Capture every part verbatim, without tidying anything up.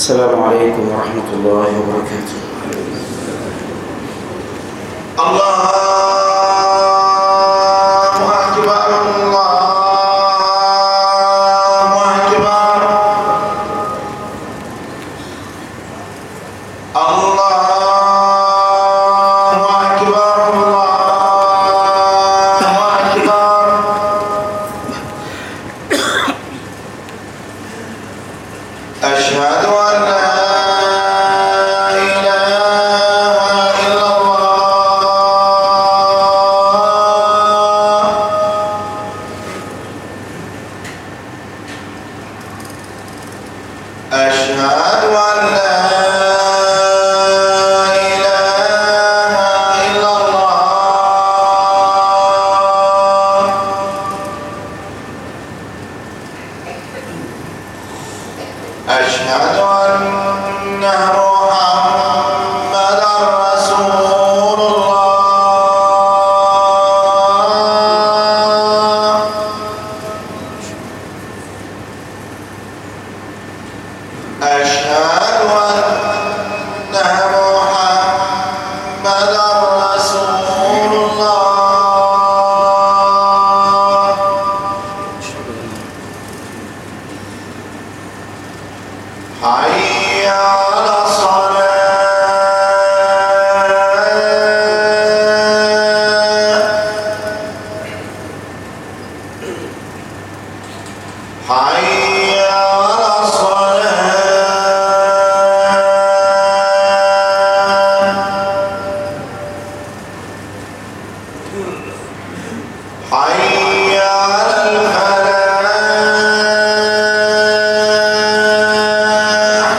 السلام عليكم ورحمة الله وبركاته. الله أكبر الله أكبر الله أكبر الله أكبر. أشهد أن لا أشهد أن لا إله إلا الله. أشهد أن محمدًا رسول الله. أشهد أن محمدًا رسول الله. حي على الصلاة. حي على حي على الفلاح.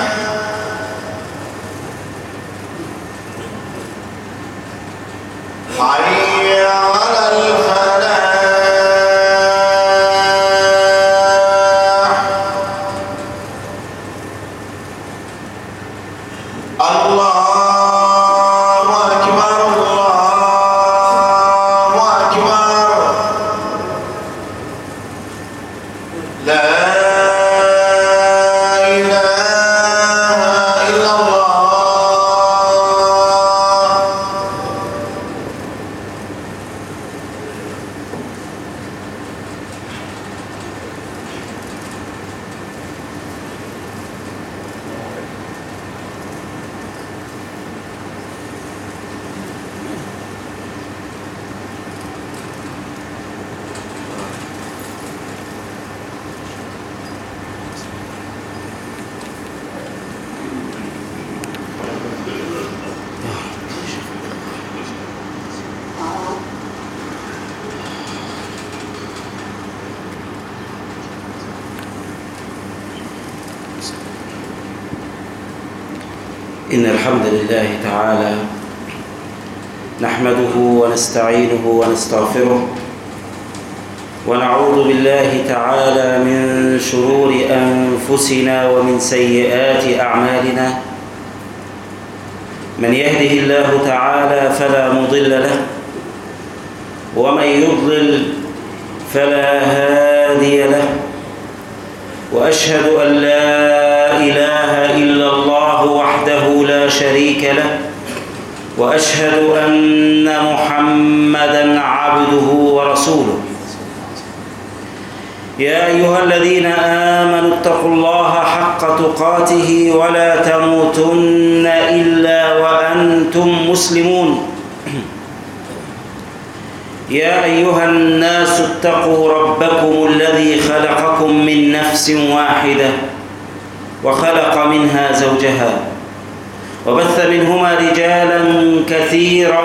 حي على الفلاح. الله أكبر الله أكبر. لا إله إلا الله. إن الحمد لله تعالى نحمده ونستعينه ونستغفره ونعوذ بالله تعالى من شرور أنفسنا ومن سيئات أعمالنا. من يهده الله تعالى فلا مضل له ومن يضلل فلا هادي له. وأشهد أن لا إله إلا الله وحده لا شريك له وأشهد أن محمدًا عبده ورسوله. يا أيها الذين آمنوا اتقوا الله حق تقاته ولا تموتن إلا وأنتم مسلمون. يا أيها الناس اتقوا ربكم الذي خلقكم من نفس واحدة وخلق منها زوجها وبث منهما رجالا كثيرا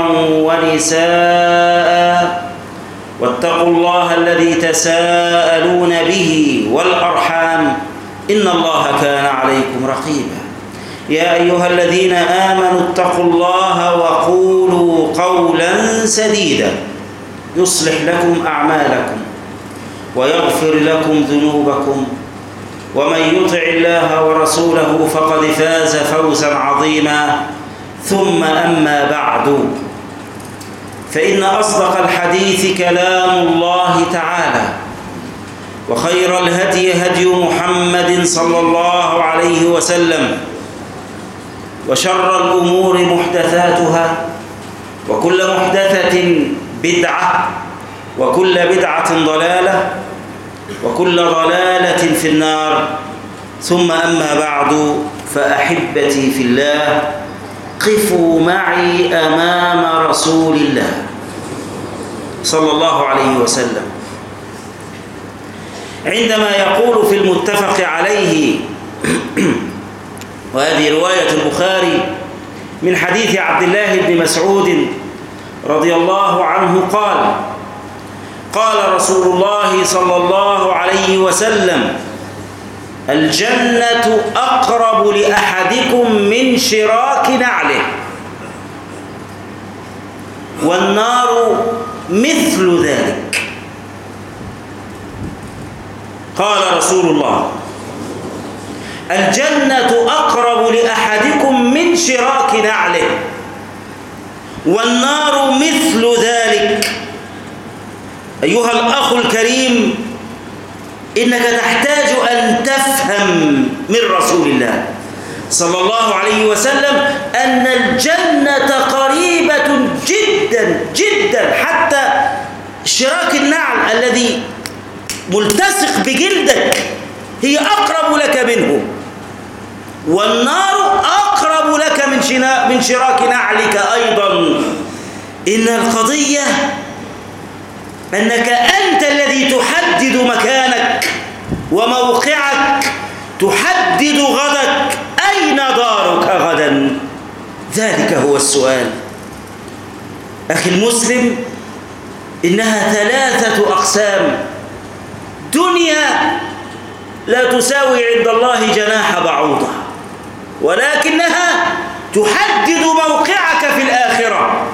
ونساء واتقوا الله الذي تساءلون به والأرحام إن الله كان عليكم رقيبا. يا أيها الذين آمنوا اتقوا الله وقولوا قولا سديدا يصلح لكم أعمالكم ويغفر لكم ذنوبكم ومن يطع الله ورسوله فقد فاز فوزا عظيما. ثم أما بعد فإن أصدق الحديث كلام الله تعالى وخير الهدي هدي محمد صلى الله عليه وسلم وشر الأمور محدثاتها وكل محدثة بدعة وكل بدعة ضلالة وكل ضلالة في النار. ثم أما بعد، فأحبتي في الله، قفوا معي أمام رسول الله صلى الله عليه وسلم عندما يقول في المتفق عليه وهذه رواية البخاري من حديث عبد الله بن مسعود رضي الله عنه قال: قال رسول الله صلى الله عليه وسلم: الجنة أقرب لأحدكم من شراك نعله، والنار مثل ذلك. قال رسول الله: الجنة أقرب لأحدكم من شراك نعله، والنار مثل ذلك. أيها الأخ الكريم، إنك تحتاج أن تفهم من رسول الله صلى الله عليه وسلم أن الجنة قريبة جدا جدا، حتى شراك النعل الذي ملتصق بجلدك هي أقرب لك منه، والنار أقرب لك من من شراك نعلك أيضا. إن القضية أنك أنت الذي تحدد مكانك وموقعك، تحدد غدك، أين دارك غدا؟ ذلك هو السؤال. أخي المسلم، إنها ثلاثة أقسام. دنيا لا تساوي عند الله جناح بعوضة، ولكنها تحدد موقعك في الآخرة.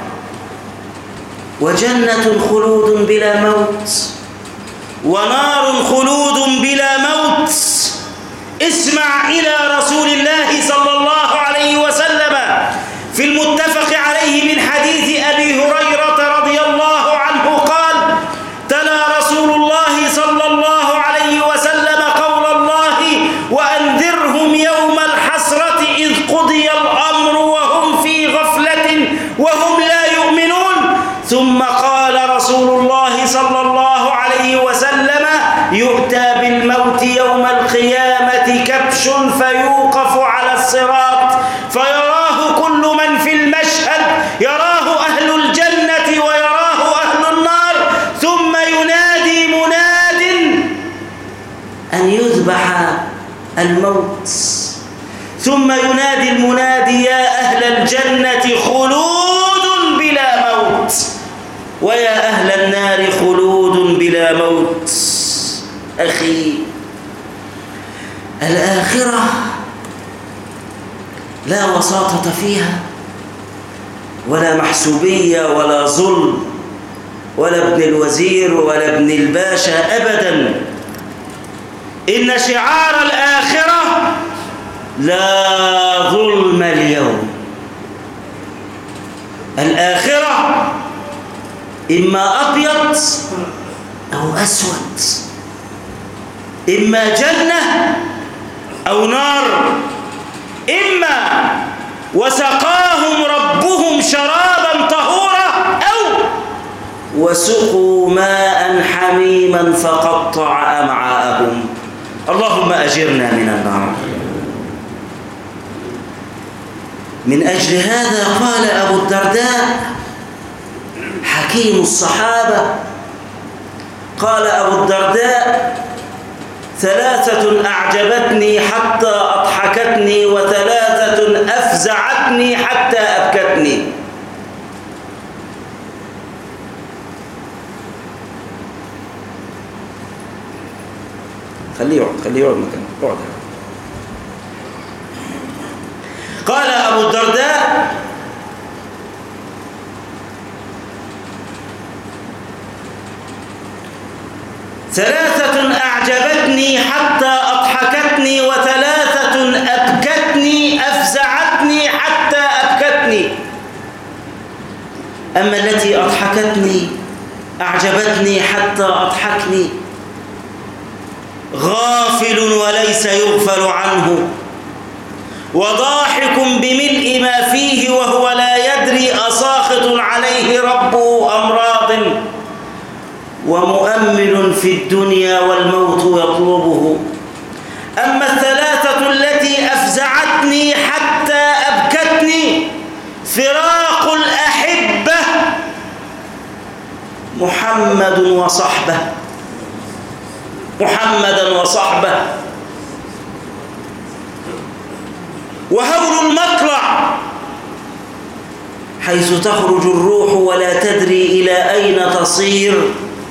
وجنة خلود بلا موت، ونار خلود بلا موت. اسمع إلى رسول الله صلى الله عليه وسلم في المتفق عليه من حديث أبي هريرة رضي الله عنه قال: تلا رسول الله صلى الله عليه وسلم قول الله: وأنذرهم يوم الحسرة إذ قضي الأمر وهم في غفلة وهم لا يؤمنون. ثم قال رسول الله صلى الله عليه وسلم: يؤتى بالموت يوم القيامة كبش فيوقف على الصراط فيراه كل من في المشهد، يراه أهل الجنة ويراه أهل النار، ثم ينادي مناد أن يذبح الموت، ثم ينادي المنادي: يا أهل الجنة خلود بلا موت، ويا أهل النار خلود بلا موت. أخي، الآخرة لا وساطة فيها، ولا محسوبية، ولا ظلم، ولا ابن الوزير ولا ابن الباشا أبدا. إن شعار الآخرة: لا ظلم اليوم. الآخرة إما أبيض أو أسود، إما جنة أو نار، إما وسقاهم ربهم شرابا طهورا، أو وسقوا ماء حميما فقطع أمعاءهم. اللهم أجرنا من النار. من أجل هذا قال أبو الدرداء حكيم الصحابة، قال أبو الدرداء: ثلاثة أعجبتني حتى أضحكتني، وثلاثة أفزعتني حتى أبكتني. خليه يقعد، خليه يقعد مكانه، اقعد. قال أبو الدرداء: ثلاثة أعجبتني حتى أضحكتني، وثلاثة أبكتني أفزعتني حتى أبكتني. أما التي أضحكتني أعجبتني حتى أضحكني، غافل وليس يغفل عنه، وضاحك بملء ما فيه وهو لا يدري أساخط عليه ربه أم راض، ومؤمل في الدنيا والموت يطلبه. أما الثلاثة التي أفزعتني حتى أبكتني فراق الأحبة محمد وصحبه، محمدا وصحبه، وهول المطلع حيث تخرج الروح ولا تدري إلى أين تصير،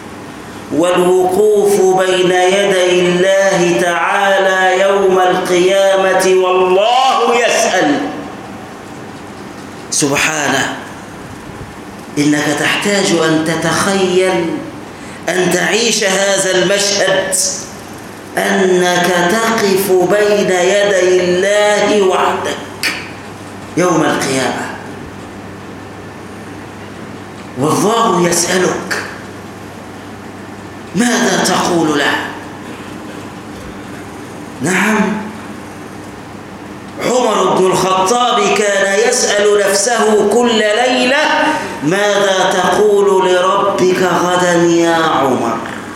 والوقوف بين يدي الله تعالى يوم القيامة والله يسأل سبحانه. إنك تحتاج أن تتخيل، أن تعيش هذا المشهد، أنك تقف بين يدي الله وحدك يوم القيامة والله يسألك ماذا تقول له. نعم، عمر بن الخطاب كان يسأل نفسه كل ليلة ماذا تقول لربك غدا يا عمر؟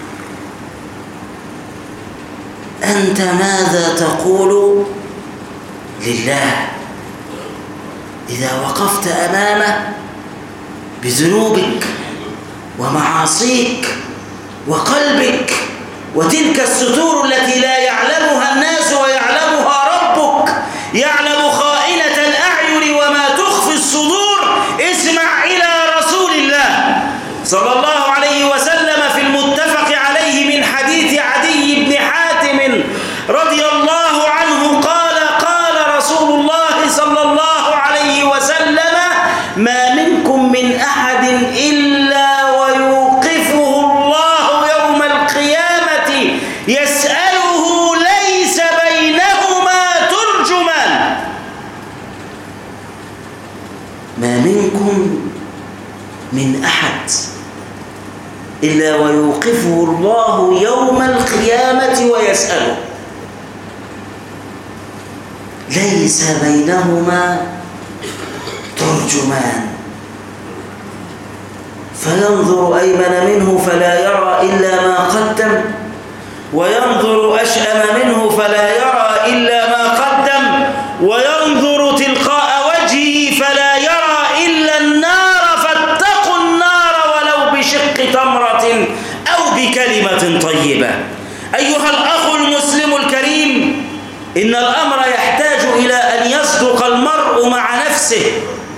أنت ماذا تقول لله إذا وقفت أمامه بذنوبك ومعاصيك وقلبك وتلك الستور التي لا يعلمها الناس ويعلمها ربك، يعلم خائنة الأعين وما تخفي الصدور. اسمع إلى رسول الله صلى الله عليه وسلم في المتفق عليه من حديث عدي بن حاتم رضي الله عنه قال قال رسول الله صلى الله عليه وسلم ما منكم من أحد إلا ويوقفه الله يوم القيامة يسأله ليس بينهما ترجمان. ما منكم من أحد إلا ويوقفه الله يوم القيامة ويسأله ليس بينهما ترجمان، فينظر أيمن منه فلا يرى إلا ما قدم، وينظر أشأم منه فلا يرى إلا ما قدم، وينظر تلقاء وجهه فلا يرى إلا النار، فاتقوا النار ولو بشق تمرة أو بكلمة طيبة. أيها الأخ المسلم الكريم، إن الأمر يحتاج إلى أن يصدق المرء مع نفسه،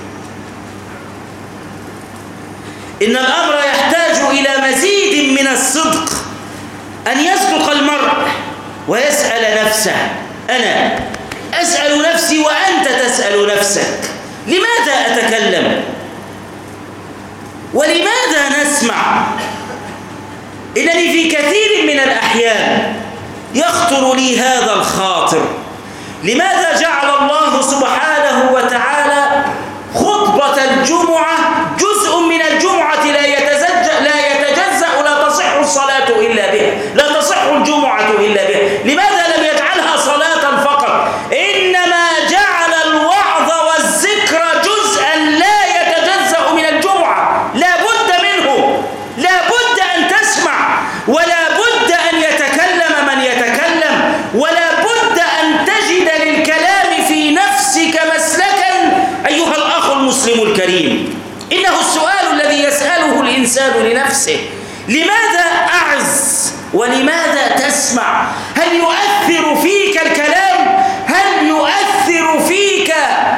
إن الأمر يحتاج إلى مزيد من الصدق، أن يصدق المرء ويسأل نفسه. أنا أسأل نفسي وأنت تسأل نفسك، لماذا أتكلم؟ ولماذا نسمع؟ إنني في كثير من الأحيان يخطر لي هذا الخاطر، لماذا جعل الله سبحانه وتعالى خطبة الجمعة جزء من الجمعة لا يتزجأ لا يتجزأ لا تصح الصلاة إلا به، لا تصح الجمعة إلا به؟ لماذا لم يجعلها صلاة فقط؟ إنما جعل الوعظ والذكر جزءا لا يتجزأ من الجمعة، لا بد منه، لا بد أن تسمع، ولا بد أن يتكلم من يتكلم، ولا بد أن تجد للكلام في نفسك مسلكا. أيها الأخ المسلم الكريم، إنه السؤال الذي يسأله الإنسان لنفسه: لماذا أعز؟ ولماذا تسمع؟ هل يؤثر فيك الكلام؟ هل يؤثر فيك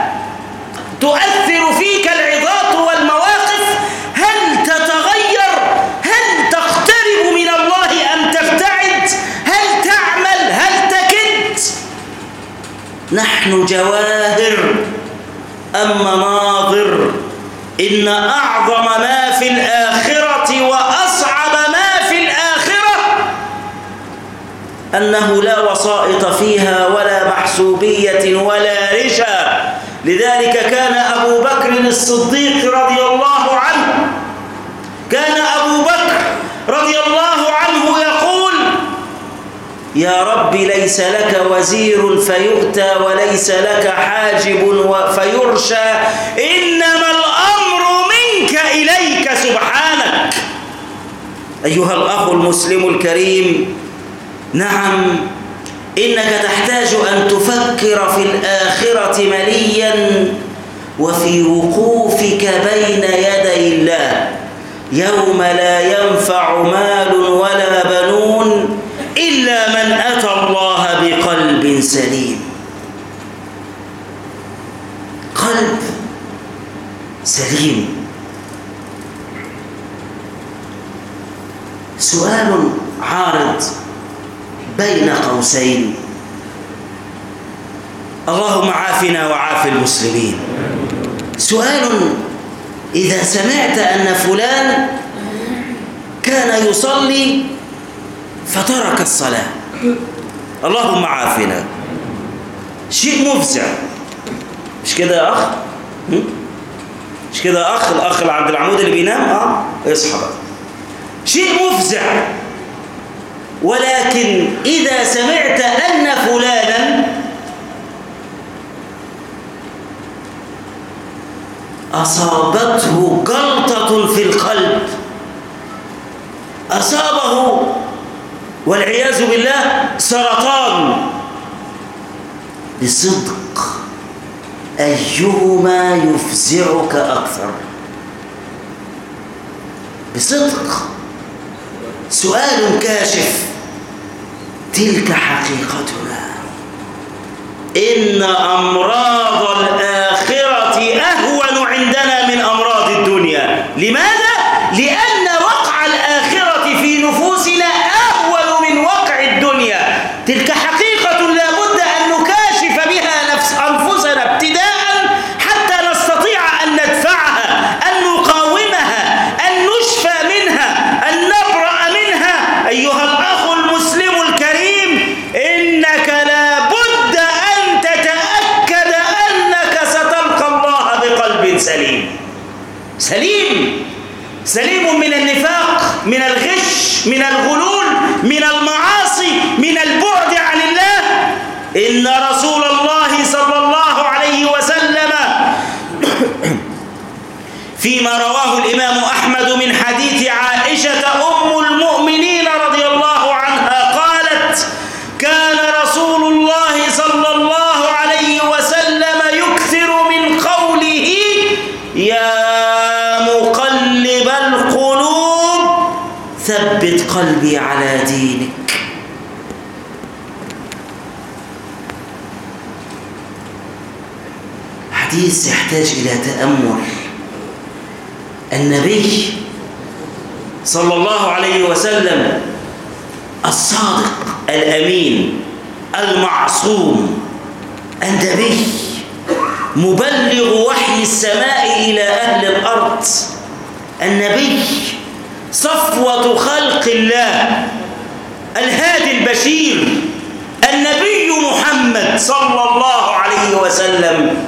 تؤثر فيك العظات والمواقف؟ هل تتغير؟ هل تقترب من الله أم تبتعد؟ هل تعمل؟ هل تكد؟ نحن جواهر أم مناظر؟ إن أعظم ما في الآخرة وأصعب ما في الآخرة أنه لا وسائط فيها ولا محسوبية ولا رشا. لذلك كان أبو بكر الصديق رضي الله عنه كان أبو بكر رضي الله عنه يقول: يا رب ليس لك وزير فيؤتى وليس لك حاجب فيرشى، إنما الأمر منك إليك سبحانك. أيها الأخ المسلم الكريم، نعم إنك تحتاج أن تفكر في الآخرة مليا وفي وقوفك بين يدي الله يوم لا ينفع مال ولا بنون إلا من أتى الله بقلب سليم. قلب سليم. سؤال عارض بين قوسين، اللهم عافنا وعاف المسلمين. سؤال: إذا سمعت أن فلان كان يصلي فترك الصلاة، اللهم عافنا، شيء مفزع، مش كده يا أخ؟ مش كده يا أخ؟ الأخ اللي عند العمود اللي بينام آه اصحى بقى، شيء مفزع. ولكن إذا سمعت أن فلانا أصابته جلطة في القلب، أصابه والعياذ بالله سرطان، بصدق أيهما يفزعك أكثر؟ بصدق، سؤال كاشف. تلك حقيقتنا، إن أمراض الآخرة أهون عندنا من أمراض الدنيا. لماذا؟ لأن وقع الآخرة في نفوسنا أهون من وقع الدنيا. تلك حقيقة لا بد أن نكاشف بها نفس أنفسنا ابتداء حتى نستطيع أن ندفعها، أن نقاومها، أن نشفى منها، أن نبرأ منها. أيها الأخ المسلم الكريم، إنك لا بد أن تتأكد أنك ستلقى الله بقلب سليم. سليم، سليم من النفاق، من الغش، من الغلول، من المعاصي، من البعد عن الله. إن رسول الله صلى الله عليه وسلم فيما رواه الإمام أحمد من حديث عائشة أم المؤمنين رضي الله عنها قالت: كان رسول الله صلى الله عليه وسلم يكثر من قوله: يا مقلب القلوب ثبت قلبي على دينك. حديث يحتاج إلى تأمل. النبي صلى الله عليه وسلم الصادق الأمين المعصوم، النبي مبلغ وحي السماء إلى أهل الأرض، النبي صفوة خلق الله، الهادي البشير، النبي محمد صلى الله عليه وسلم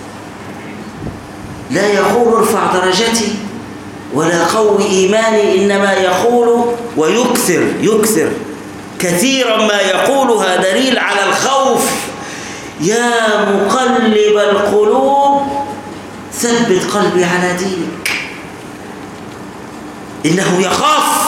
لا يقول ارفع درجتي ولا قوي إيماني، إنما يقول ويكثر يكثر كثيرا ما يقولها دليل على الخوف: يا مقلب القلوب ثبت قلبي على دينك. إنه يخاف،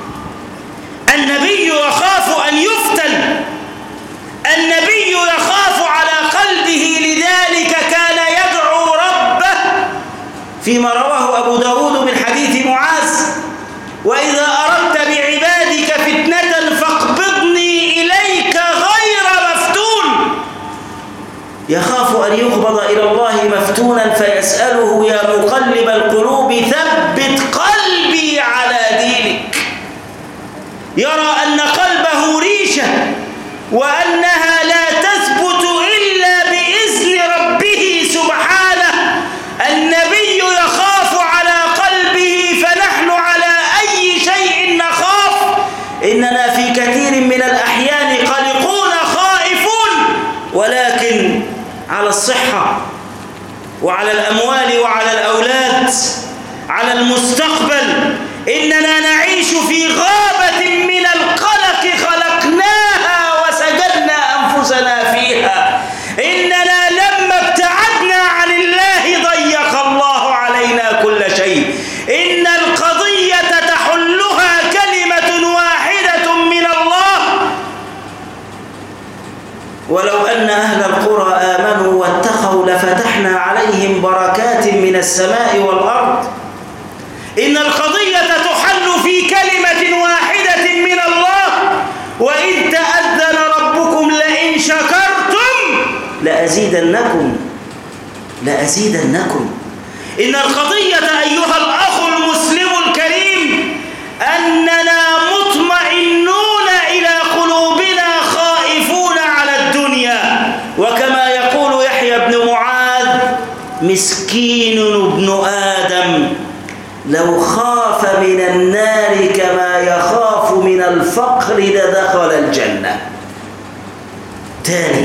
النبي يخاف أن يفتن، النبي يخاف على قلبه، لذلك كان يدعو ربه فيما رواه أبو داود من حديث معاذ: وإذا أردت بعبادك فتنة فاقبضني إليك غير مفتون. يخاف أن يقبض إلى الله مفتونا فيسأله: يا مقلب القلوب ثبت قلبي على دينك. يرى أن قلبه ريشة وأنها لا تثبت إلا بإذن ربه سبحانه. النبي يخاف على قلبه، فنحن على أي شيء نخاف؟ إننا في كثير من الأحيان قلقون خائفون، ولكن على الصحة وعلى الأموال وعلى الأولاد، على المستقبل، إننا نعيش في غابة من القلق خلقناها السماء والأرض. إن القضية تحل في كلمة واحدة من الله: وإذ تأذن ربكم لئن شكرتم لأزيدنكم لأزيدنكم. إن القضية أيها الأخ المسلم الكريم أننا مطمئنون إلى قلوبنا خائفون على الدنيا، وكما يقول يحيى بن معاذ: مسكين ابن آدم لو خاف من النار كما يخاف من الفقر لدخل الجنة. تاني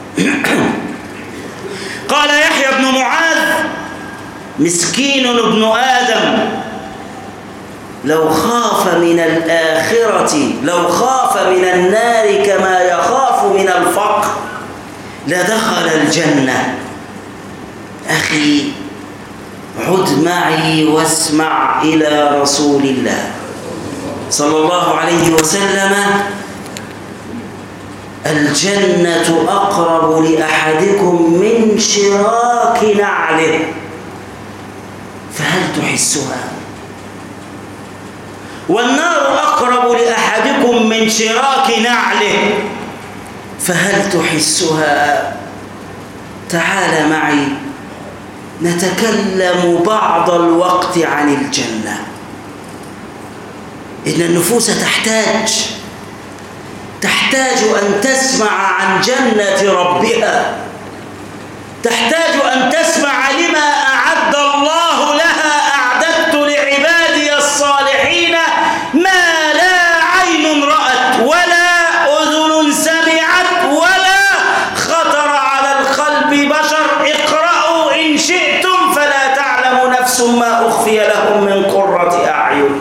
قال يحيى بن معاذ: مسكين ابن آدم لو خاف من الآخرة لو خاف من النار كما يخاف من الفقر لدخل الجنة. أخي، عد معي واسمع إلى رسول الله صلى الله عليه وسلم: الجنة أقرب لأحدكم من شراك نعله، فهل تحسها؟ والنار أقرب لأحدكم من شراك نعله، فهل تحسها؟ تعال معي نتكلم بعض الوقت عن الجنة. إن النفوس تحتاج تحتاج أن تسمع عن جنة ربها، تحتاج أن تسمع لما أعد الله لها: أعددت لعبادي الصالحين ما لا عين رأت ولا أذن سمعت ولا خطر على القلب بشر. اقرأوا إن شئتم فلا تعلم نفس ما أخفي لهم من قرة أعين.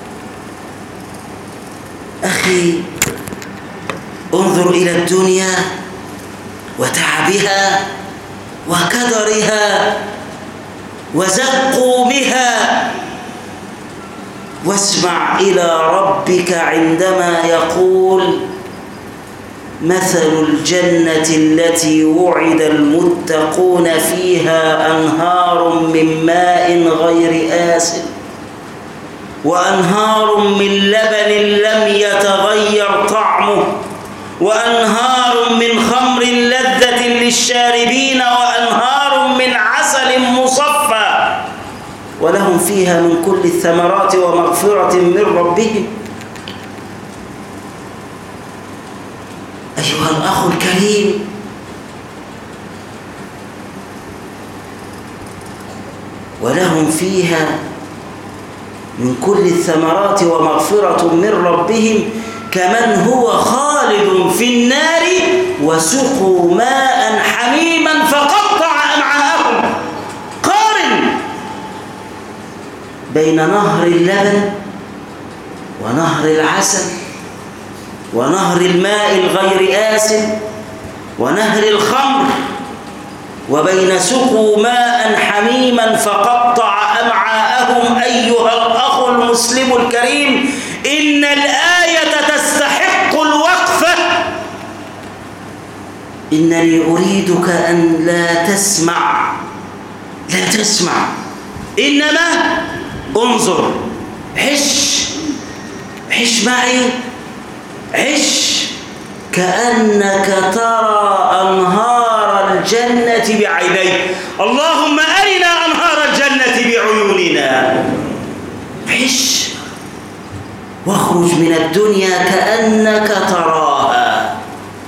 أخي، انظر إلى الدنيا وتعبها وكدرها وزقومها، واسمع إلى ربك عندما يقول: مثل الجنة التي وعد المتقون فيها أنهار من ماء غير آسن وأنهار من لبن لم يتغير طعمه وأنهار من خمر لذة للشاربين وأنهار من عسل مصفى ولهم فيها من كل الثمرات ومغفرة من ربهم. أيها الأخ الكريم، ولهم فيها من كل الثمرات ومغفرة من ربهم كمن هو خالد في النار وسقوا ماء حميما فقطع أمعاءهم. قارن بين نهر اللبن ونهر العسل ونهر الماء الغير آسن ونهر الخمر، وبين سقوا ماء حميما فقطع أمعاءهم. أيها الأخ المسلم الكريم، إن الآية تستحق الوقفة. إنني أريدك أن لا تسمع لا تسمع إنما انظر، عش عش معي، عش كأنك ترى أنهار الجنة بعينيك. اللهم أرنا أنهار الجنة بعيوننا. عش واخرج من الدنيا كأنك تراها.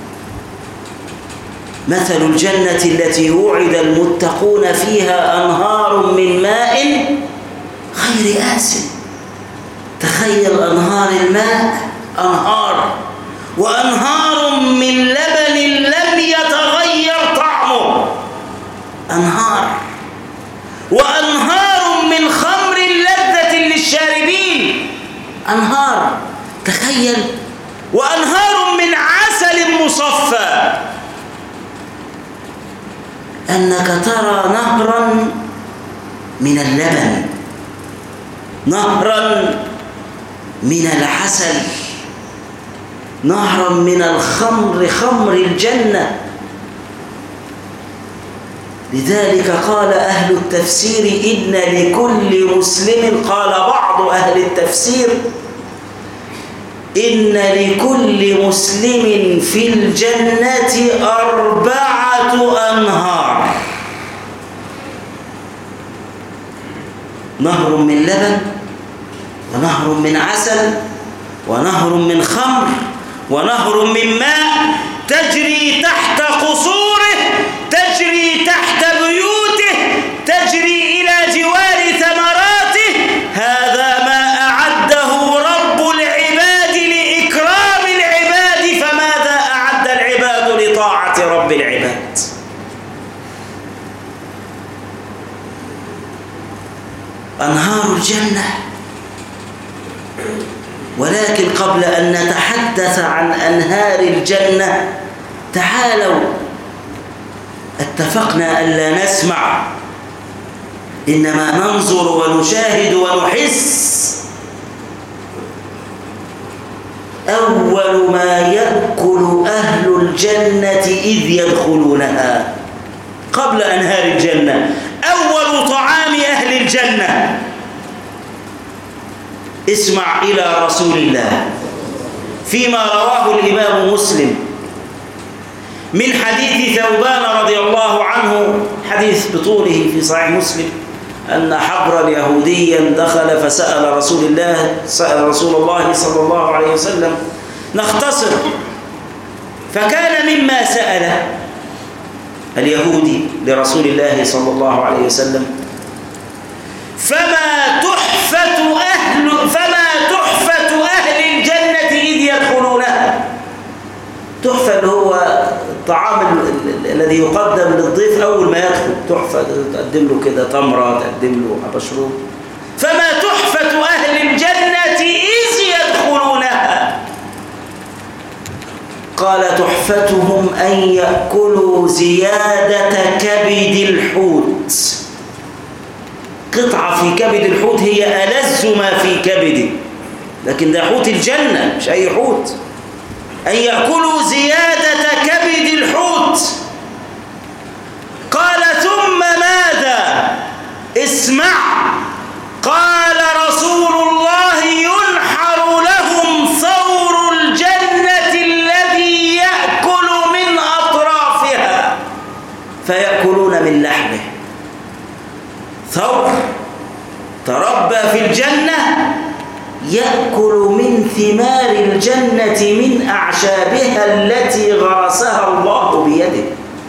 مثل الجنة التي وعد المتقون فيها أنهار من ماء غير آسن. تخيل أنهار الماء، أنهار وأنهار من لبن لم يتغير طعمه، أنهار وأنهار من خمر لذة للشاربين، أنهار. تخيل، وأنهار من عسل مصفى. أنك ترى نهرا من اللبن، نهرا من العسل، نهرا من الخمر، خمر الجنة. لذلك قال أهل التفسير إن لكل مسلم، قال بعض أهل التفسير إن لكل مسلم في الجنة أربعة أنهار: نهر من لبن، ونهر من عسل، ونهر من خمر، ونهر من ماء تجري تحت قصوره، تجري تحت بيوته، تجري إلى جوار ثمراته. هذا ما أعده رب العباد لإكرام العباد، فماذا أعد العباد لطاعة رب العباد؟ أنهار الجنة. ولكن قبل أن نتحدث عن أنهار الجنة، تعالوا، اتفقنا ألا نسمع، إنما ننظر ونشاهد ونحس. أول ما يأكل أهل الجنة إذ يدخلونها قبل أنهار الجنة، أول طعام أهل الجنة، اسمع إلى رسول الله فيما رواه الإمام مسلم من حديث ثوبان رضي الله عنه، حديث بطوله في صحيح مسلم، أن حبرا يهوديا دخل فسأل رسول الله سأل رسول الله صلى الله عليه وسلم، نختصر، فكان مما سأل اليهودي لرسول الله صلى الله عليه وسلم: فما تحفة أهل فما تحفة أهل الجنة إذ يدخلونها. تحفة اللي هو الطعام الذي يقدم للضيف أول ما يدخل، تحفة تقدم له كده تمرة، تقدم له مشروب. فما تحفة أهل الجنة إذ يدخلونها؟ قال: تحفتهم أن يأكلوا زيادة كبد الحوت. قطعة في كبد الحوت هي ألذ ما في كبده، لكن ده حوت الجنة مش أي حوت. أن يأكلوا زيادة كبد الحوت. قال: ثم ماذا؟ اسمع. قال رسول الله: ينحر لهم ثور الجنة الذي يأكل من أطرافها فيأكلون من لحمه. ثور تربى في الجنة يأكل من ثمار الجنة من أعشابها التي غرسها الله بيده،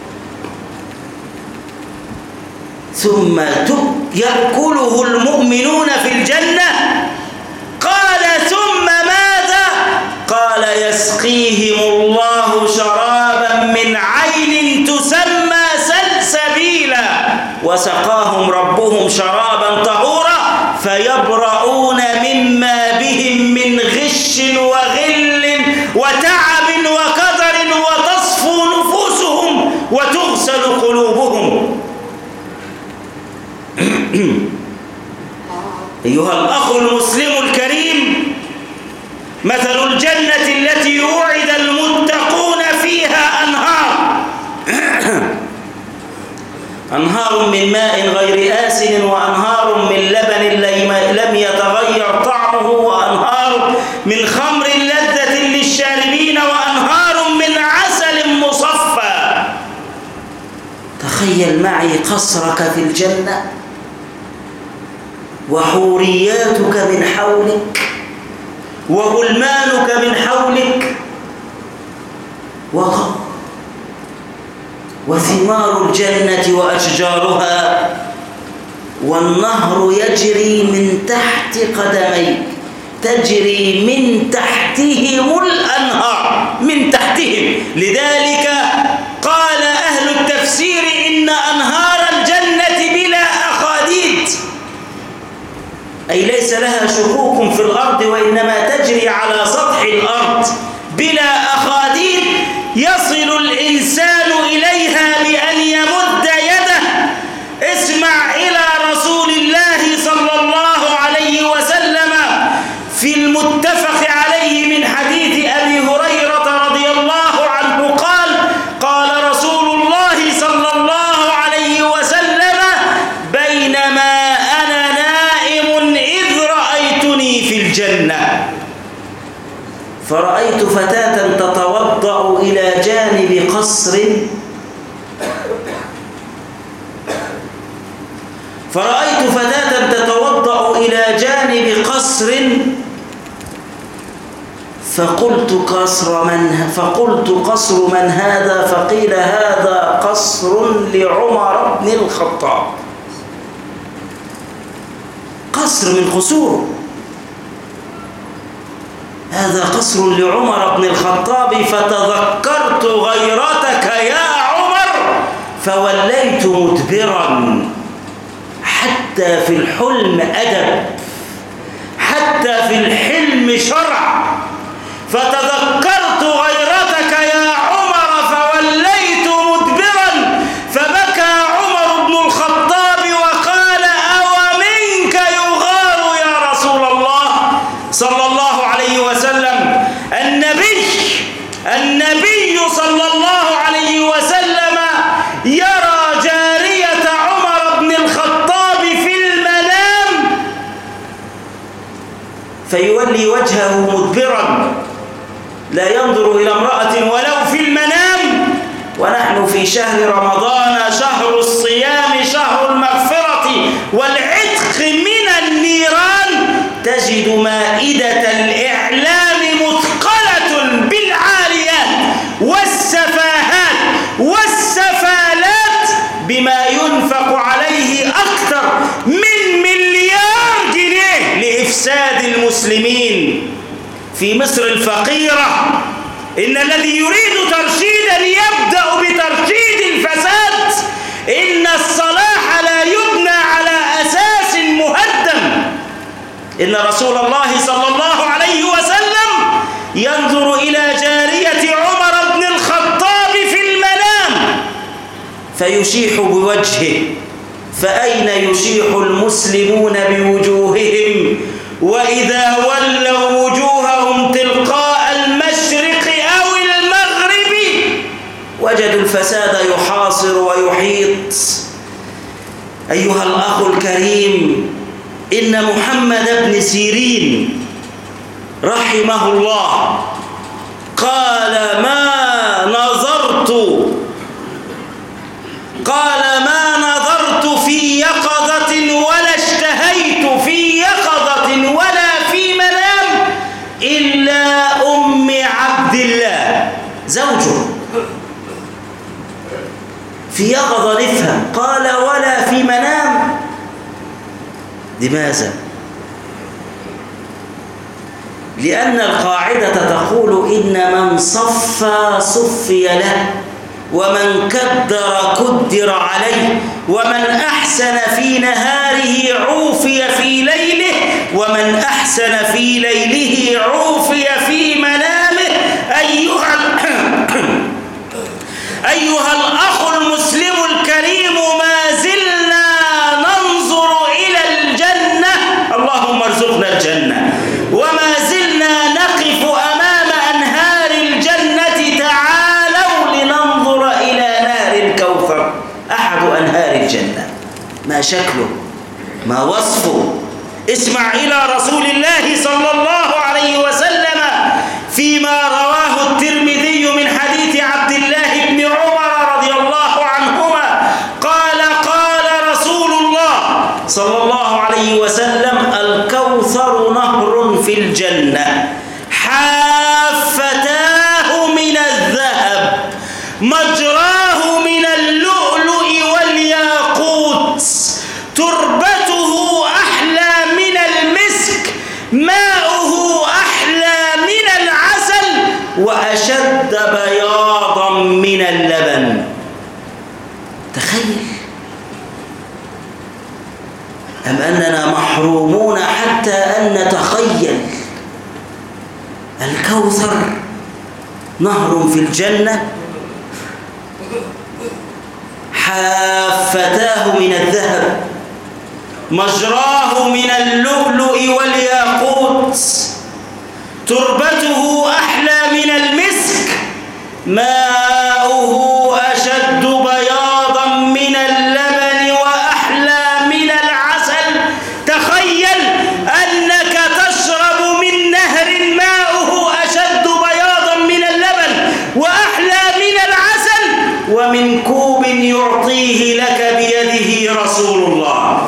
ثم يأكله المؤمنون في الجنة. قال: ثم ماذا؟ قال: يسقيهم الله شرابا من عين تسمى سلسبيلا، وسقاهم ربهم شرابا طهورا، فيبرؤون مما بهم من غش وغل وتعب وقدر، وتصفو نفوسهم وتغسل قلوبهم. أيها الأخ المسلم الكريم، مثل الجنة التي وعد المتقون فيها أنهار أنهار من ماء غير آسن، وأنهار من لبن لم يتغير طعمه، وأنهار من خمر لذة للشاربين، وأنهار من عسل مصفى. تخيل معي قصرك في الجنة وحورياتك من حولك وغلمانك من حولك وثمار الجنة وأشجارها، والنهر يجري من تحت قدميك، تجري من تحتهم الأنهار، من تحتهم. لذلك قال أهل التفسير إن أنهار الجنة بلا أخاديد، أي ليس لها شقوق في الأرض، وإنما تجري على سطح الأرض بلا أخاديد، يصل الإنسان إليها بأن يمد يده. اسمع إلى رسول الله صلى الله عليه وسلم في المتفق عليه من حديث أبي هريرة رضي الله عنه قال: قال رسول الله صلى الله عليه وسلم: فرأيت فتاة تتوضأ إلى جانب قصر فرأيت فتاة تتوضأ إلى جانب قصر فقلت قصر من فقلت قصر من هذا؟ فقيل هذا قصر لعمر بن الخطاب، قصر من قصوره، هذا قصر لعمر بن الخطاب. فتذكرت غيرتك يا عمر فوليت مدبرا. حتى في الحلم أدب، حتى في الحلم شرع. فتذكرت غيرتك يا عمر فوليت مدبرا. فبكى عمر بن الخطاب وقال أو منك يغار يا رسول الله صلى الله عليه وسلم. النبي النبي صلى الله عليه وسلم يرى جارية عمر بن الخطاب في المنام فيولي وجهه مدبرا لا ينظر إلى امرأة ولو في المنام. ونحن في شهر رمضان، شهر الصيام، شهر المغفرة والعتق من النيران. تجد مائدة الإعلام مثقلة بالعاليات والسفاهات والسفالات بما ينفق عليه أكثر من مليار جنيه لإفساد المسلمين في مصر الفقيرة. إن الذي يريد ترشيدا يبدأ بترشيد الفساد. إن الصلاح لا يبنى على أساس مهدم. إن رسول الله صلى الله عليه وسلم ينظر إلى جارية عمر بن الخطاب في المنام فيشيح بوجهه. فأين يشيح المسلمون بوجوههم وإذا ولوا وجوههم تلقاء المشرق أو المغرب وجدوا الفساد يحاصر ويحيط. أيها الأخ الكريم، إن محمد بن سيرين رحمه الله قال ما نظرت قال ما نظرت في يقظة ولا اشتهيت في يقظة ولا في منام إلا أم عبد الله زوجه. في يقظة نفهم، قال ولا في منام. لماذا؟ لأن القاعدة تقول إن من صفى صفي له، ومن كدر كدر عليه، ومن أحسن في نهاره عوفي في ليله، ومن أحسن في ليله عوفي في منامه. أيها أيها الأخ المسلم الكريم، ما زلنا ننظر إلى الجنة، اللهم ارزقنا الجنة، وما زلنا نقف أمام أنهار الجنة. تعالوا لننظر إلى نهر الكوثر، أحد أنهار الجنة. ما شكله؟ ما وصفه؟ اسمع إلى رسول الله صلى الله عليه وسلم فيما رواه الترمذي من حديث عبد الله بن عمر رضي الله عنهما قال قال رسول الله صلى الله عليه وسلم الكوثر نهر في الجنة حافتاه من الذهب مجراه من اللؤلؤ والياقوت تربته أحلى من المسك ماؤه أحلى من العسل وأشد بياضا من اللبن. تخيل، أم أننا محرومون حتى أن نتخيل. الكوثر نهر في الجنة حافتاه من الذهب مجراه من اللؤلؤ والياقوت تربته أحلى من المسك ماؤه أشد بياضا من اللبن وأحلى من العسل. تخيل أنك تشرب من نهر ماؤه أشد يعطيه لك بيده رسول الله.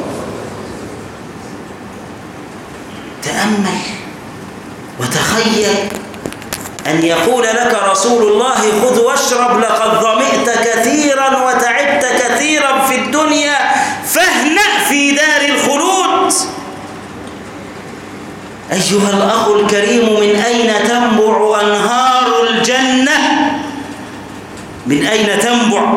تأمل وتخيل أن يقول لك رسول الله خذ واشرب لقد ظمئت كثيرا وتعبت كثيرا في الدنيا فاهنأ في دار الخلود. أيها الأخ الكريم، من أين تنبع أنهار الجنة؟ من أين تنبع؟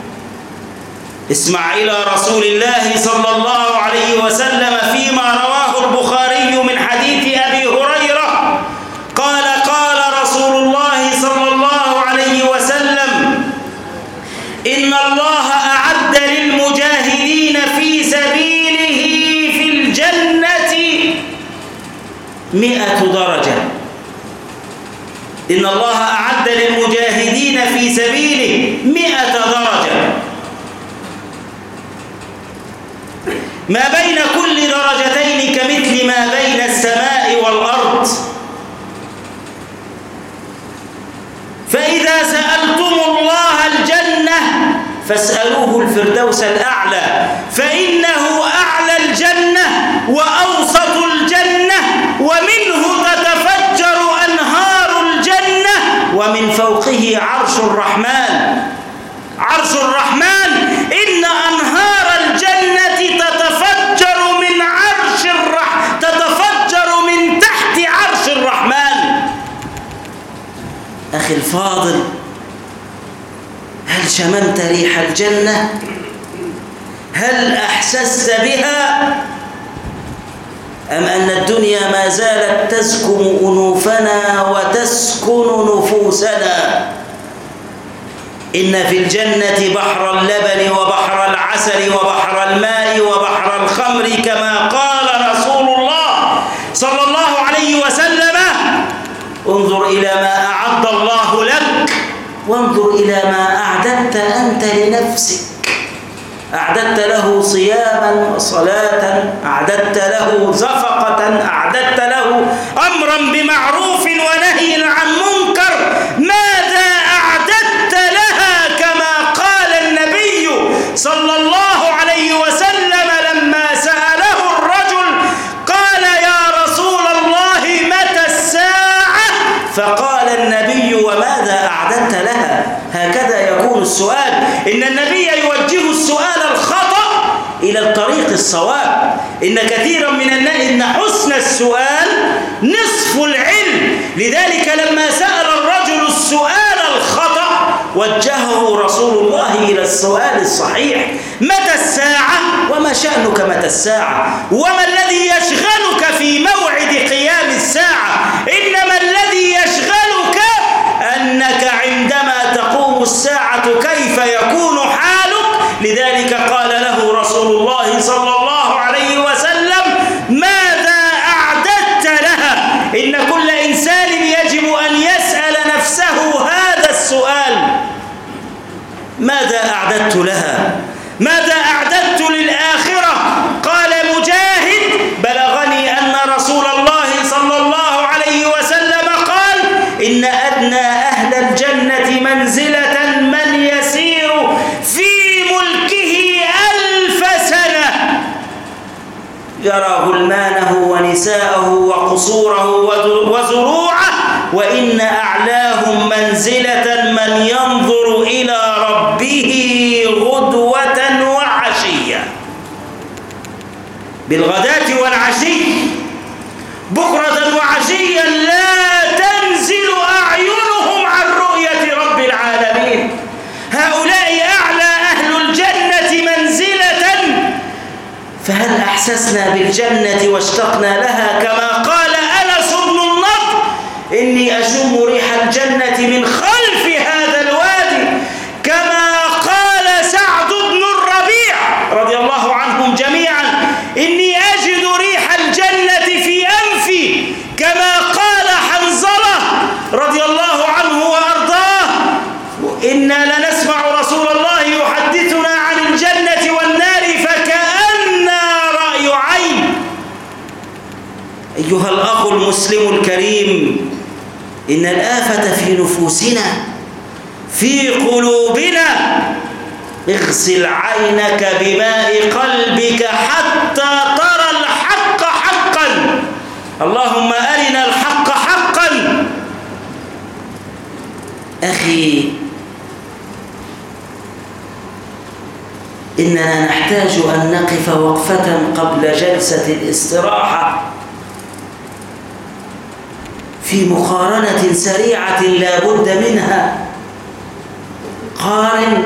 اسمع إلى رسول الله صلى الله عليه وسلم فيما رواه البخاري من حديث أبي هريرة قال قال رسول الله صلى الله عليه وسلم إن الله أعد للمجاهدين في سبيله في الجنة مئة درجة. إن الله أعد للمجاهدين في سبيله مئة درجة، ما بين كل درجتين كمثل ما بين السماء والأرض. فإذا سألتم الله الجنة فاسألوه الفردوس الأعلى، فإنه أعلى الجنة وأوسط الجنة، ومنه تتفجر أنهار الجنة، ومن فوقه عرش الرحمن. عرش الرحمن، إن أنهار الجنة تتفجر من عرش الرحمن، تتفجر من تحت عرش الرحمن. أخي الفاضل، هل شممت ريح الجنة؟ هل أحسست بها؟ أم أن الدنيا ما زالت تسكن أنوفنا وتسكن نفوسنا؟ إن في الجنة بحر اللبن وبحر العسل وبحر الماء وبحر الخمر، كما قال رسول الله صلى الله عليه وسلم انظر إلى ما أعد الله لك وانظر إلى ما أعددت أنت لنفسك. أعددت له صياما وصلاة، أعددت له زفقة، أعددت له أمرا بمعروف ونهي عن منكر. ماذا أعددت لها؟ كما قال النبي صلى الله عليه وسلم لما سأله الرجل قال يا رسول الله متى الساعة؟ فقال النبي وماذا أعددت لها؟ هكذا يكون السؤال. إن النبي يوجه السؤال الخطأ إلى الطريق الصواب. إن كثيرا من الناس، إن حسن السؤال نصف العلم. لذلك لما سأل الرجل السؤال الخطأ وجهه رسول الله إلى السؤال الصحيح: متى الساعة؟ وما شأنك متى الساعة؟ وما الذي يشغلك في موعد قيام الساعة؟ إنما الذي يشغلك أنك عندما تقوم الساعة كيف يكون حالك. لذلك قال له رسول الله صلى الله عليه وسلم: ماذا أعددت لها؟ إن كل إنسان يجب أن يسأل نفسه هذا السؤال: ماذا أعددت لها؟ ماذا أعددت للآخرة؟ قال مجاهد: بلغني أن رسول الله صلى الله عليه وسلم قال: إن أدنى أهل الجنة منزلة من يسير في ملكه ألف سنة، يرى غلمانه ونساءه وقصوره وزروعه، وإن أعلاهم منزلة من ينظر إلى ربه غدوة وعشية، بالغداة والعشي، بكرة وعشيا، لا تنزل أعينهم عن رؤية رب العالمين. هؤلاء أعلى أهل الجنة منزلة. فهل أحسسنا بالجنة واشتقنا لها كما قال أنس بن النضر: إني أشم ريح الجنة من خلف هذا الوادي، كما قال سعد بن الربيع رضي الله عنهم جميعا: إني أجد ريح الجنة في أنفي، كما قال حنظلة رضي الله عنه وأرضاه: إنا لنسمع رسول الله يحدثنا عن الجنة والنار فكأننا رأي عين. أيها الأخ المسلم الكريم، إن الآفة في نفوسنا، في قلوبنا، اغسل عينك بماء قلبك حتى ترى الحق حقا. اللهم أرنا الحق حقا. أخي، إننا نحتاج أن نقف وقفة قبل جلسة الاستراحة في مقارنة سريعة لا بد منها. قارن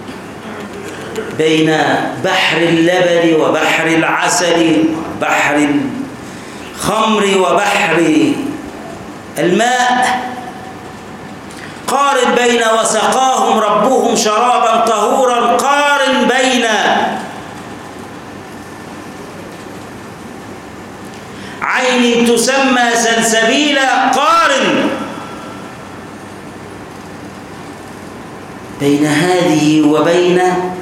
بين بحر اللبن وبحر العسل، بحر الخمر وبحر الماء. قارن بين وسقاهم ربهم شرابا طهورا. قارن بين عين تسمى سلسبيلا. قارن بين هذه وبين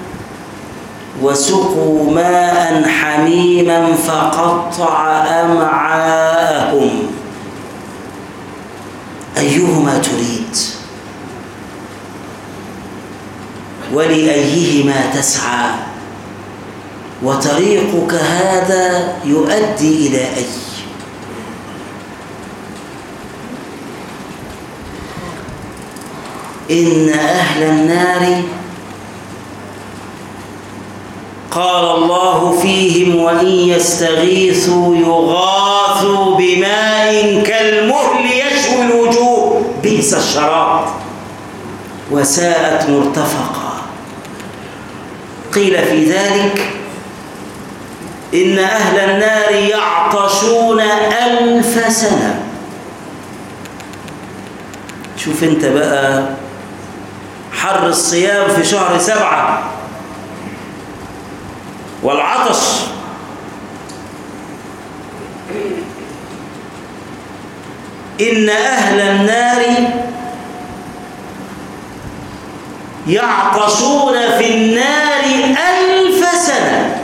وسقوا ماء حميما فقطع أمعاءهم. أيهما تريد؟ ولأيهما تسعى؟ وطريقك هذا يؤدي إلى أي؟ إن أهل النار قال الله فيهم وإن يستغيثوا يغاثوا بماء كالمهل يشوي الوجوه بئس الشراب وساءت مرتفقا. قيل في ذلك إن أهل النار يعطشون ألف سنة. شوف انت بقى حر الصيام في شهر سبعة والعطش. إن أهل النار يعطشون في النار ألف سنة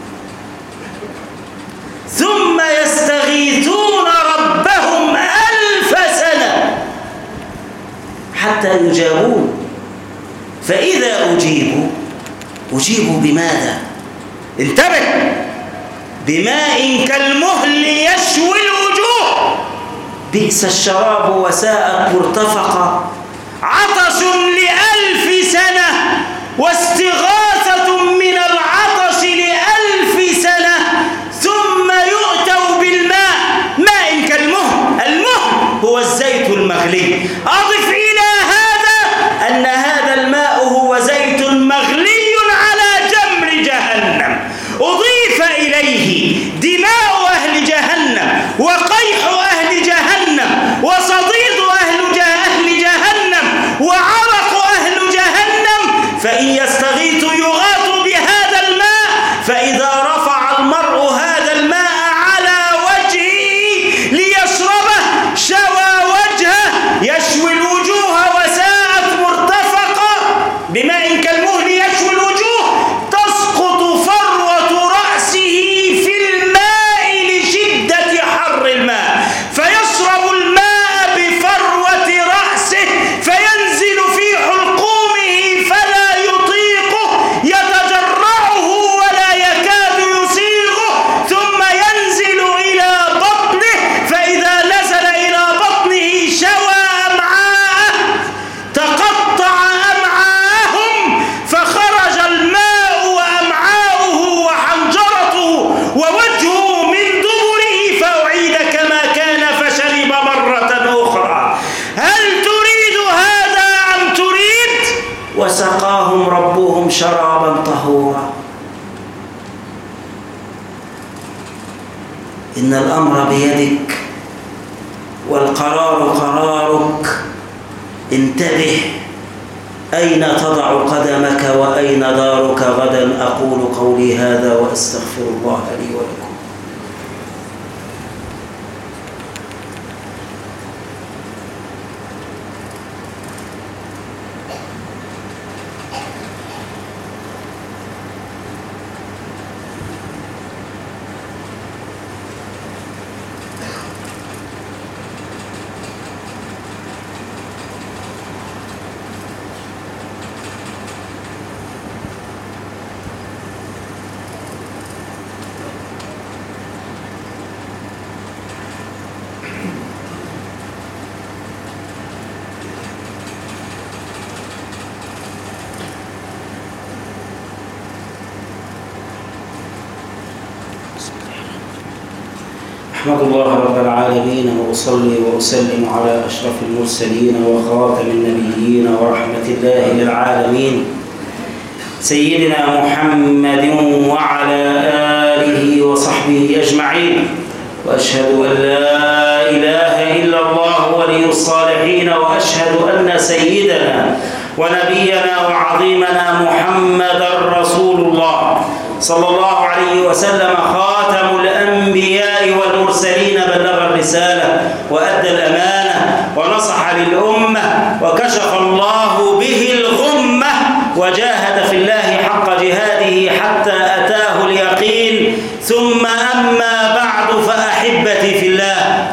ثم يستغيثون ربهم ألف سنة حتى يجابون. فإذا أجيبوا أجيبوا بماذا؟ انتبه، بماء كالمهل يشوي الوجوه بئس الشراب وساءت مرتفقا. عطش لألف سنة واستغاثة من العطش لألف سنة ثم يؤتوا بالماء ماء كالمهل. المهل هو الزيت المغلي. أضف إلى هذا أن هذا الماء هو زيت مغلي على جمر جهنم. أضيف إليه دماء أهل جهنم وقيح أهل جهنم وصديد أهل جهنم وعرق أهل جهنم. فإن يستغيثوا يغاثوا بهذا الماء، فإذا رفع المرء هذا الماء على وجهه ليشربه شوى وجهه يشوي الوجوه وساءت مرتفقة. بماء كالمهل يشوي الوجوه تسقط فروة رأسه في الماء لشدة حر الماء، فيشرب الماء بفروة رأسه فينزل في حلقومه فلا يطيقه يتجرعه ولا يكاد يسيغه، ثم ينزل إلى بطنه فإذا نزل إلى بطنه شوى أمعاءه تقطع أمعاءهم فخرج الماء وأمعاؤه وحنجرته ووجهه من دبره فأعيد كما كان فشرب مرة أخرى. هل تريد هذا أم تريد؟ وسقاهم ربهم شرابا طهورا. إن الأمر بيدك والقرار قرارك. انتبه أين تضع قدمك وأين دارك غدا. أقول قولي هذا وأستغفر الله لي ولكم. أحمد الله رب العالمين وأصلي وأسلم على أشرف المرسلين وخاتم النبيين ورحمة الله للعالمين سيدنا محمد وعلى آله وصحبه أجمعين. وأشهد أن لا إله إلا الله ولي الصالحين، وأشهد أن سيدنا ونبينا وعظيمنا محمدا رسول الله صلى الله عليه وسلم خاتم الأنبياء والمرسلين، بلغ الرسالة وأدى الأمانة ونصح للأمة وكشف الله به الغمة وجاهد في الله حق جهاده حتى أتاه اليقين. ثم أما بعد فأحبتي في الله،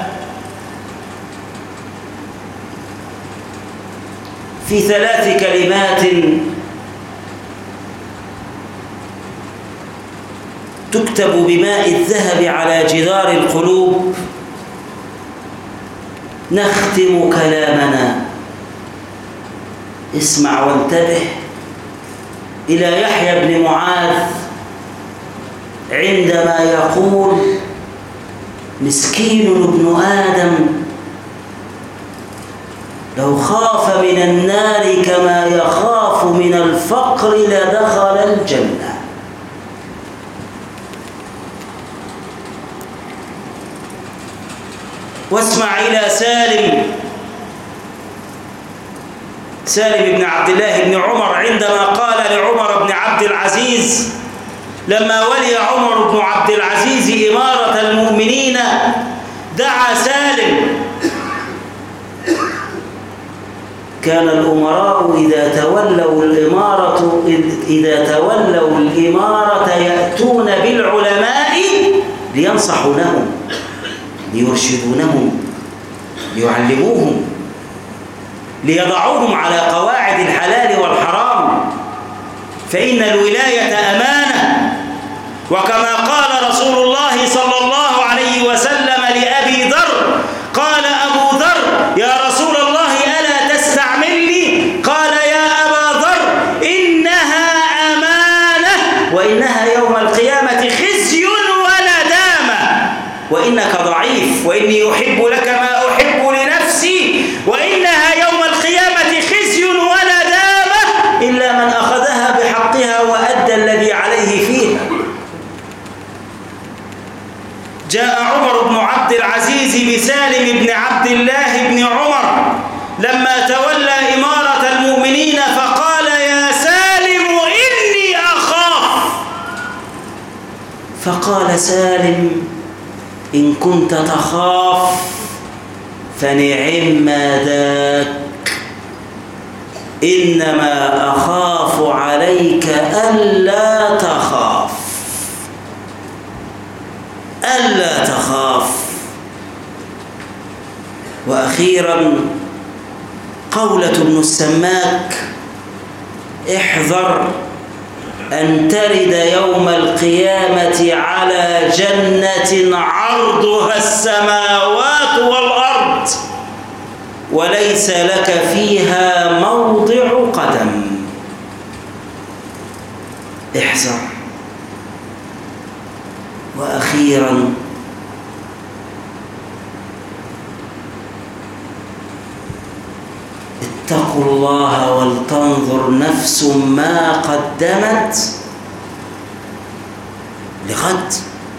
في ثلاث كلمات تكتب بماء الذهب على جدار القلوب نختم كلامنا. اسمع وانتبه إلى يحيى بن معاذ عندما يقول: مسكين ابن آدم لو خاف من النار كما يخاف من الفقر لدخل الجنة. واسمع إلى سالم سالم بن عبد الله بن عمر عندما قال لعمر بن عبد العزيز لما ولي عمر بن عبد العزيز إمارة المؤمنين، دعا سالم. كان الأمراء إذا تولوا الإمارة إذا تولوا الإمارة يأتون بالعلماء لينصحونهم، ليرشدونهم، ليعلموهم، ليضعوهم على قواعد الحلال والحرام، فإن الولاية أمانة. وكما قال رسول الله صلى الله عليه وسلم لأبي ذر، قال أبو ذر: يا رسول الله ألا تستعملني؟ قال: يا أبا ذر إنها أمانة، وإنها يوم القيامة خزي وندامة، وإنك ضعيف وإني أحب لك ما أحب لنفسي، وإنها يوم القيامة خزي وندامة إلا من أخذها بحقها وأدى الذي عليه فيها. جاء عمر بن عبد العزيز بسالم بن عبد الله بن عمر لما تولى إمارة المؤمنين فقال: يا سالم إني أخاف. فقال سالم: إن كنت تخاف فنعم ذاك، إنما أخاف عليك ألا تخاف، ألا تخاف. وأخيرا قولة ابن السماك: احذر أن ترد يوم القيامة على جنة عرضها السماوات والأرض وليس لك فيها موضع قدم. احذر. وأخيرا اتقوا الله ولتنظر نفس ما قدمت لغد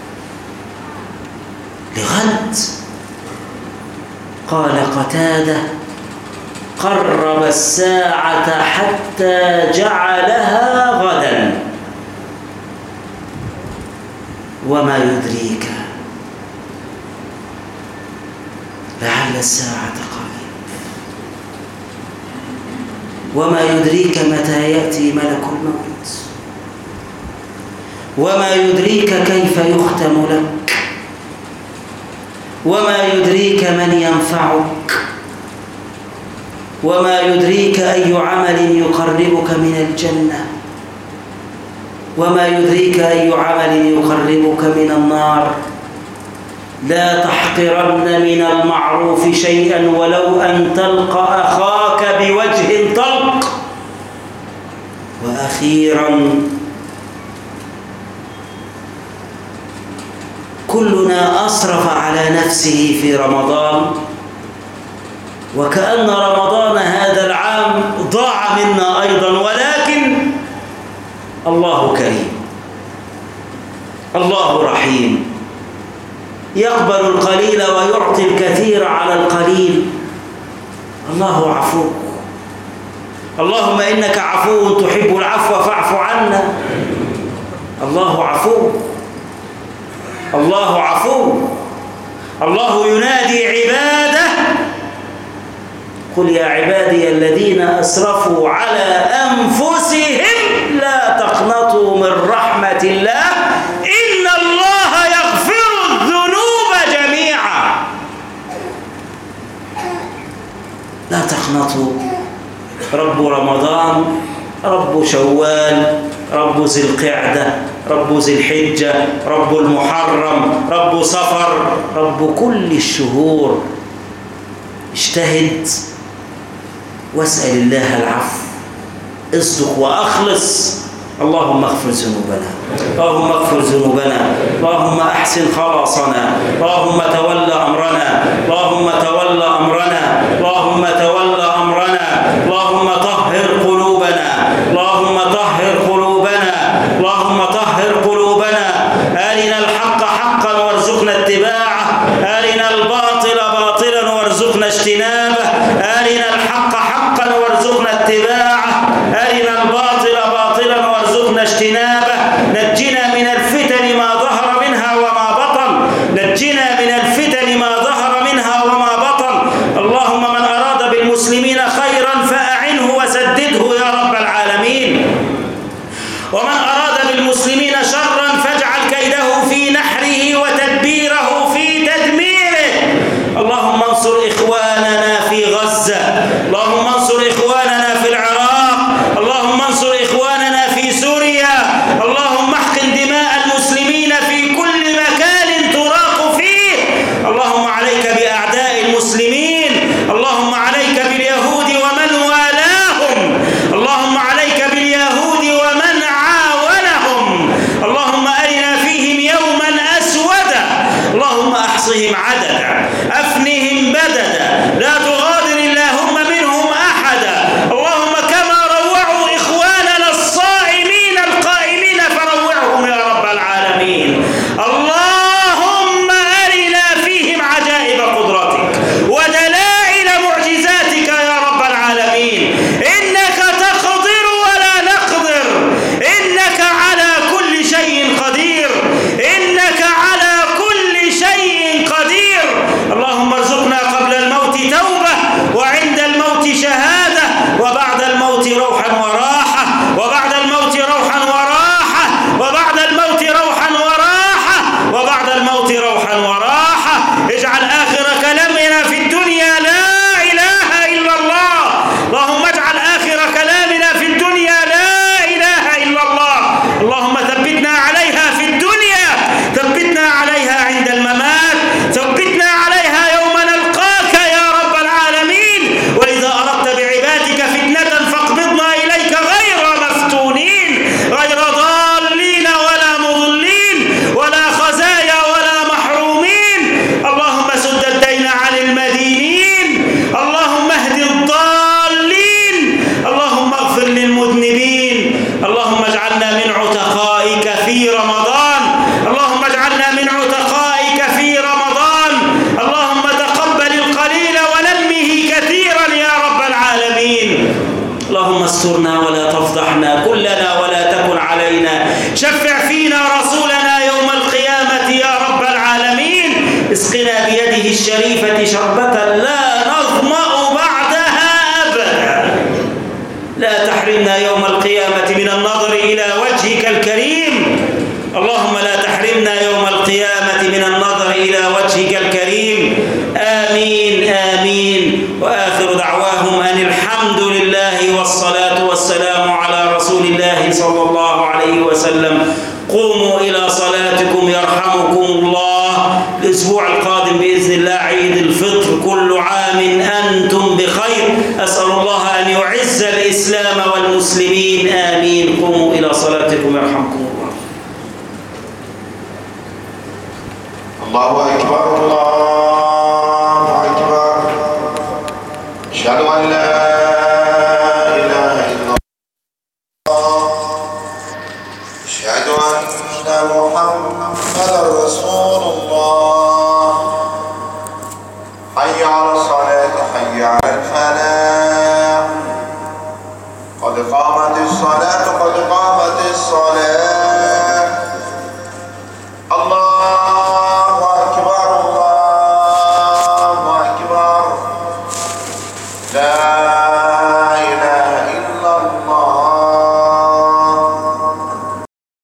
لغد قال قتادة: قرب الساعة حتى جعلها غدا، وما يدريك لعل الساعة قريب، وما يدريك متى يأتي ملك الموت، وما يدريك كيف يختم لك، وما يدريك من ينفعك، وما يدريك أي عمل يقربك من الجنة، وما يدريك أي عمل يقربك من النار. لا تحقرن من المعروف شيئا ولو أن تلقى أخاك بوجه طلق. وأخيرا كلنا أسرف على نفسه في رمضان، وكأن رمضان هذا العام ضاع منا أيضا، ولكن الله كريم، الله رحيم، يقبل القليل ويعطي الكثير على القليل. الله عفو. اللهم إنك عفو تحب العفو فاعف عنا. الله عفو، الله عفو. الله ينادي عباده: قل يا عبادي الذين أسرفوا على أنفسهم لا تقنطوا من رحمة الله إن الله يغفر الذنوب جميعا. لا تقنطوا. رب رمضان، رب شوال، رب ذي القعدة، رب ذي الحجة، رب المحرم، رب صفر، رب كل الشهور. اجتهد واسأل الله العفو، اصدق وأخلص. اللهم اغفر ذنوبنا، اللهم اغفر ذنوبنا، اللهم أحسن خلاصنا، اللهم تولى أمرنا، اللهم تولى أمرنا، اللهم تولى أمرنا، اللهم طهر قلوبنا، اللهم طهر قلوبنا، اللهم طهر قلوبنا. أرنا الحق حقا وارزقنا اتباعه، أرنا الباطل باطلا وارزقنا اجتنابه، أرنا الحق حقا وارزقنا اتباعه، أرنا الباطل باطلا وارزقنا اجتنابه. نجنا من الفتن ما ظهر منها وما بطن، نجنا من الفتن ما ظهر منها وما بطن. اللهم من أراد بالمسلمين خيرا فأعنه وسدده يا رب العالمين، ومن أراد بالمسلمين شرا فاجعل كيده في نحره وتدبيره في تدميره. اللهم انصر إخواننا في غزة، اللهم انصر إخواننا في العراق، اللهم انصر إخواننا في سوريا، اللهم احقن دماء المسلمين في كل مكان تراق فيه. اللهم عليك بأعداء المسلمين، اللهم عليك باليهود ومن والاهم، اللهم عليك باليهود ومن عاونهم. اللهم أرنا فيهم يوما أسودا، اللهم أحصهم عددا، أفنهم بددا، لا تغادر اللهم منهم أحدا. اللهم كما روعوا إخواننا الصائمين القائمين فروعهم يا رب العالمين. اللهم أرنا فيهم عجائب قدرتك ودلائل معجزاتك يا رب العالمين. إنك تقدر ولا نقدر، إنك على كل شيء قدير، إنك على كل شيء قدير. اللهم ارزقنا قبل الموت توبة، وعند الموت شهادة، وبعد الموت روحا وراحة، وبعد الموت روحا وراحة، وبعد الموت روحا وراحة، وبعد الموت روحا وراحة. اجعل آخر كلامنا في الدنيا لا إله إلا الله. اللهم اجعل آخر كلامنا في الدنيا لا إله إلا الله. اللهم ثبتنا عليها في الدنيا، ثبتنا عليها عند الممات، ثبتنا عليها يوم نلقاك يا رب العالمين. وإذا أردت بعبادك فتنة فاقبضنا إليك غير مفتونين، غير ضالين ولا مضلين ولا خزايا ولا محرومين. اللهم سد الدين عن المدينين، اللهم اهد الضالين، اللهم اغفر للمذنبين. اللهم اجعلنا من عتقائك في رمضان، اللهم اجعلنا من عتقائك في رمضان. اللهم تقبل القليل ونمه كثيرا يا رب العالمين. اللهم استرنا ولا تفضحنا، كلنا ولا تكن علينا، شفع فينا رسولنا يوم القيامة يا رب العالمين. اسقنا بيده الشريفة شربة لا نظمأ بعدها أبدا. لا تحرمنا يوم القيامة من النظر إلى وجهك الكريم. اللهم لا تحرمنا يوم القيامة من النظر إلى وجهك الكريم. آمين آمين. وآخر دعواهم أن الحمد لله والصلاة والسلام على رسول الله صلى الله عليه وسلم. قوموا إلى صلاتكم يرحمكم الله. الأسبوع القادم بإذن الله عيد الفطر، كل عام أنتم بخير. أسأل الله أن يعز الإسلام والمسلمين. آمين. قوموا إلى صلاتكم يرحمكم الله. الله أكبر الله أكبر أشهد أن لا